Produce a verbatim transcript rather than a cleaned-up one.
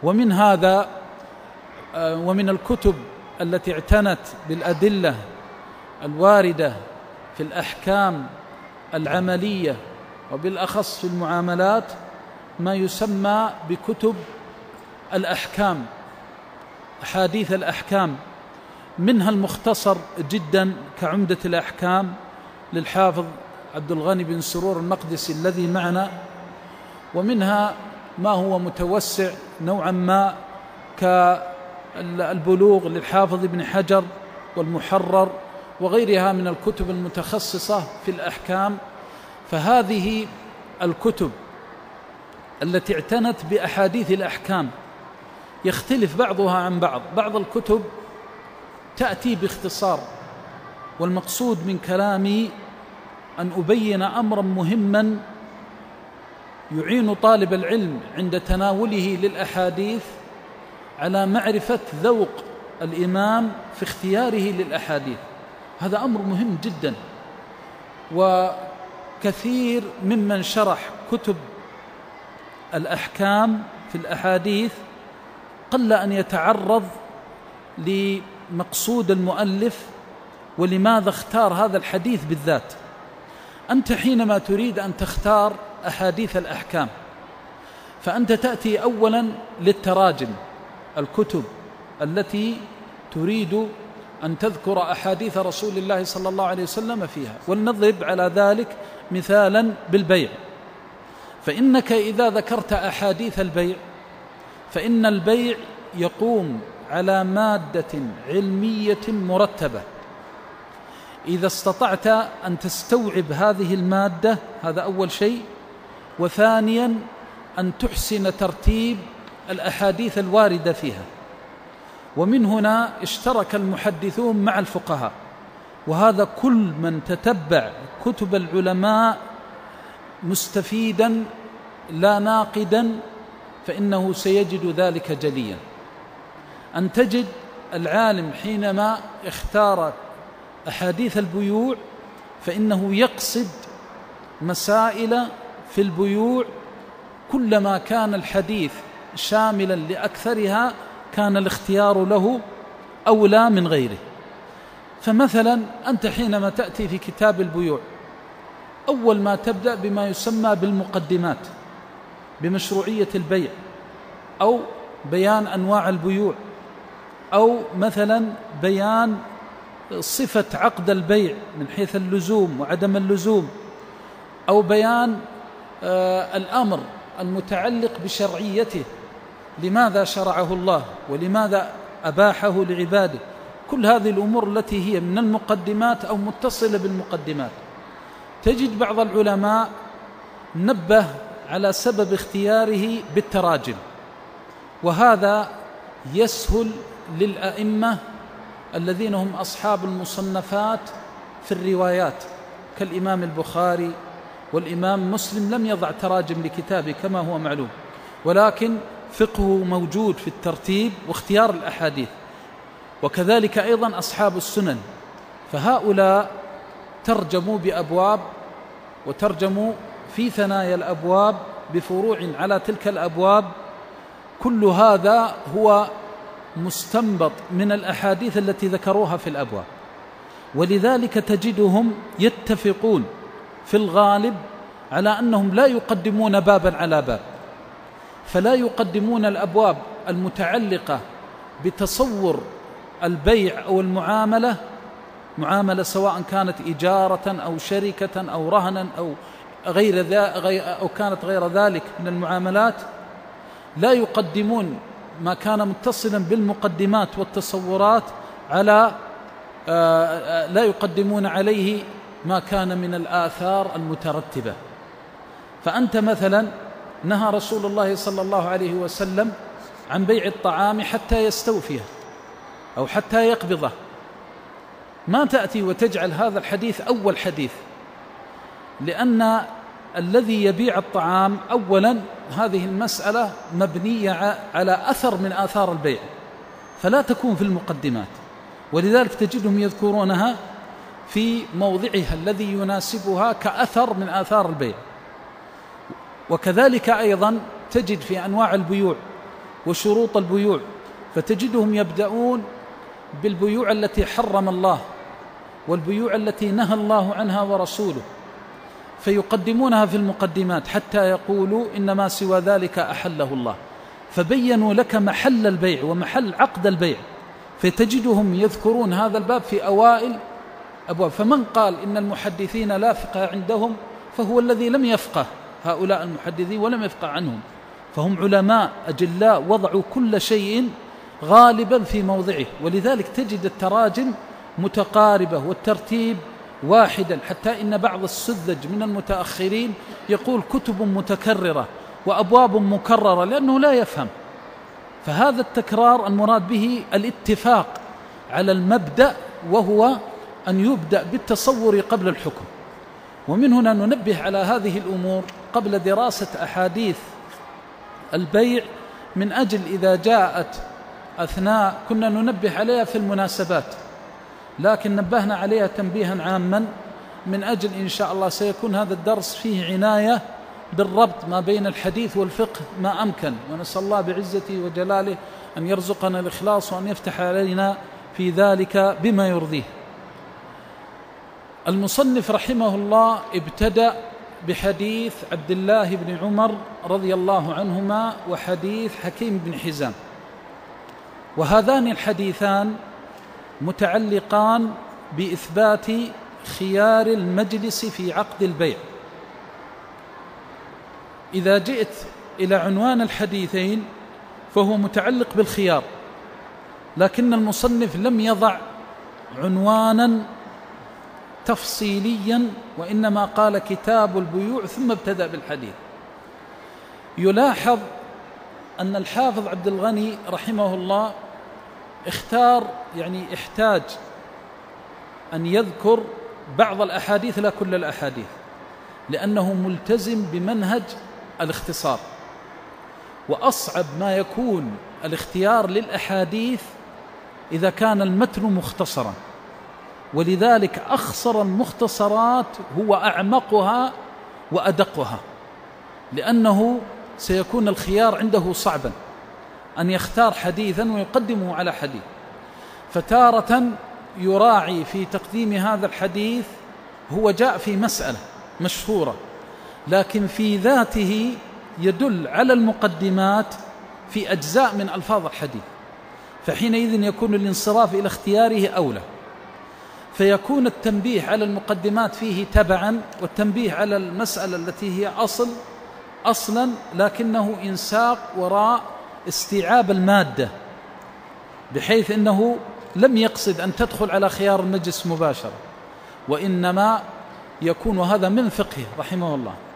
ومن هذا ومن الكتب التي اعتنت بالأدلة الواردة في الأحكام العملية وبالأخص في المعاملات ما يسمى بكتب الأحكام، أحاديث الأحكام، منها المختصر جدا كعمدة الأحكام للحافظ عبد الغني بن سرور المقدسي الذي معنا، ومنها ما هو متوسع نوعا ما كالبلوغ للحافظ ابن حجر والمحرر وغيرها من الكتب المتخصصة في الأحكام. فهذه الكتب التي اعتنت بأحاديث الأحكام يختلف بعضها عن بعض. بعض الكتب تأتي باختصار، والمقصود من كلامي أن أبين أمرا مهما يعين طالب العلم عند تناوله للأحاديث على معرفة ذوق الإمام في اختياره للأحاديث. هذا أمر مهم جدا، وكثير ممن شرح كتب الأحكام في الأحاديث قل أن يتعرض لمقصود المؤلف ولماذا اختار هذا الحديث بالذات. أنت حينما تريد أن تختار أحاديث الأحكام فأنت تأتي أولا للتراجم، الكتب التي تريد أن تذكر أحاديث رسول الله صلى الله عليه وسلم فيها. ولنضرب على ذلك مثالا بالبيع، فإنك إذا ذكرت أحاديث البيع فإن البيع يقوم على مادة علمية مرتبة. إذا استطعت أن تستوعب هذه المادة، هذا أول شيء، وثانيا أن تحسن ترتيب الأحاديث الواردة فيها. ومن هنا اشترك المحدثون مع الفقهاء، وهذا كل من تتبع كتب العلماء مستفيدا لا ناقدا فإنه سيجد ذلك جليا. أن تجد العالم حينما اختار أحاديث البيوع فإنه يقصد مسائل في البيوع، كلما كان الحديث شاملا لأكثرها كان الاختيار له أولى من غيره. فمثلا أنت حينما تأتي في كتاب البيوع أول ما تبدأ بما يسمى بالمقدمات، بمشروعية البيع أو بيان أنواع البيوع، أو مثلا بيان صفة عقد البيع من حيث اللزوم وعدم اللزوم، أو بيان آه الأمر المتعلق بشرعيته، لماذا شرعه الله ولماذا أباحه لعباده. كل هذه الأمور التي هي من المقدمات أو متصلة بالمقدمات. تجد بعض العلماء نبه على سبب اختياره بالتراجم، وهذا يسهل للأئمة الذين هم أصحاب المصنفات في الروايات كالإمام البخاري والإمام مسلم لم يضع تراجم لكتابه كما هو معلوم، ولكن فقهه موجود في الترتيب واختيار الأحاديث. وكذلك أيضا أصحاب السنن، فهؤلاء ترجموا بأبواب وترجموا في ثنايا الأبواب بفروع على تلك الأبواب. كل هذا هو مستنبط من الأحاديث التي ذكروها في الأبواب، ولذلك تجدهم يتفقون في الغالب على أنهم لا يقدمون بابا على باب، فلا يقدمون الأبواب المتعلقة بتصور البيع أو المعاملة، معاملة سواء كانت إجارة أو شركة أو رهنا أو غير ذا أو كانت غير ذلك من المعاملات، لا يقدمون ما كان متصلا بالمقدمات والتصورات على لا يقدمون عليه ما كان من الآثار المترتبة. فأنت مثلا نهى رسول الله صلى الله عليه وسلم عن بيع الطعام حتى يستوفيه أو حتى يقبضه، ما تأتي وتجعل هذا الحديث أول حديث، لأن الذي يبيع الطعام أولا هذه المسألة مبنية على أثر من آثار البيع، فلا تكون في المقدمات، ولذلك تجدهم يذكرونها في موضعها الذي يناسبها كأثر من آثار البيع. وكذلك أيضا تجد في أنواع البيوع وشروط البيوع، فتجدهم يبدأون بالبيوع التي حرم الله والبيوع التي نهى الله عنها ورسوله، فيقدمونها في المقدمات حتى يقولوا إنما سوى ذلك أحله الله، فبينوا لك محل البيع ومحل عقد البيع، فتجدهم يذكرون هذا الباب في أوائل أبواب. فمن قال إن المحدثين لا فقه عندهم فهو الذي لم يفقه هؤلاء المحدثين ولم يفقه عنهم، فهم علماء أجلاء وضعوا كل شيء غالبا في موضعه، ولذلك تجد التراجم متقاربة والترتيب واحدا، حتى إن بعض السذج من المتأخرين يقول كتب متكررة وأبواب مكررة لأنه لا يفهم. فهذا التكرار المراد به الاتفاق على المبدأ، وهو أن يبدأ بالتصور قبل الحكم. ومن هنا ننبه على هذه الأمور قبل دراسة أحاديث البيع، من أجل إذا جاءت أثناء كنا ننبه عليها في المناسبات، لكن نبهنا عليها تنبيها عاما من أجل إن شاء الله سيكون هذا الدرس فيه عناية بالربط ما بين الحديث والفقه ما أمكن، ونسأل الله بعزته وجلاله أن يرزقنا الإخلاص وأن يفتح علينا في ذلك بما يرضيه. المصنف رحمه الله ابتدأ بحديث عبد الله بن عمر رضي الله عنهما وحديث حكيم بن حزام، وهذان الحديثان متعلقان بإثبات خيار المجلس في عقد البيع. إذا جئت إلى عنوان الحديثين فهو متعلق بالخيار، لكن المصنف لم يضع عنوانا تفصيليا، وإنما قال كتاب البيوع ثم ابتدأ بالحديث. يلاحظ أن الحافظ عبد الغني رحمه الله اختار يعني احتاج أن يذكر بعض الأحاديث لا كل الأحاديث، لأنه ملتزم بمنهج الاختصار، وأصعب ما يكون الاختيار للأحاديث إذا كان المتن مختصرا، ولذلك أخصر المختصرات هو أعمقها وأدقها، لأنه سيكون الخيار عنده صعبا أن يختار حديثا ويقدمه على حديث. فتارة يراعي في تقديم هذا الحديث هو جاء في مسألة مشهورة، لكن في ذاته يدل على المقدمات في أجزاء من ألفاظ الحديث، فحينئذ يكون الانصراف إلى اختياره أولى، فيكون التنبيه على المقدمات فيه تبعا، والتنبيه على المسألة التي هي أصل أصلا لكنه إنساق وراء استيعاب المادة، بحيث أنه لم يقصد أن تدخل على خيار المجلس مباشرة، وإنما يكون هذا من فقهه رحمه الله.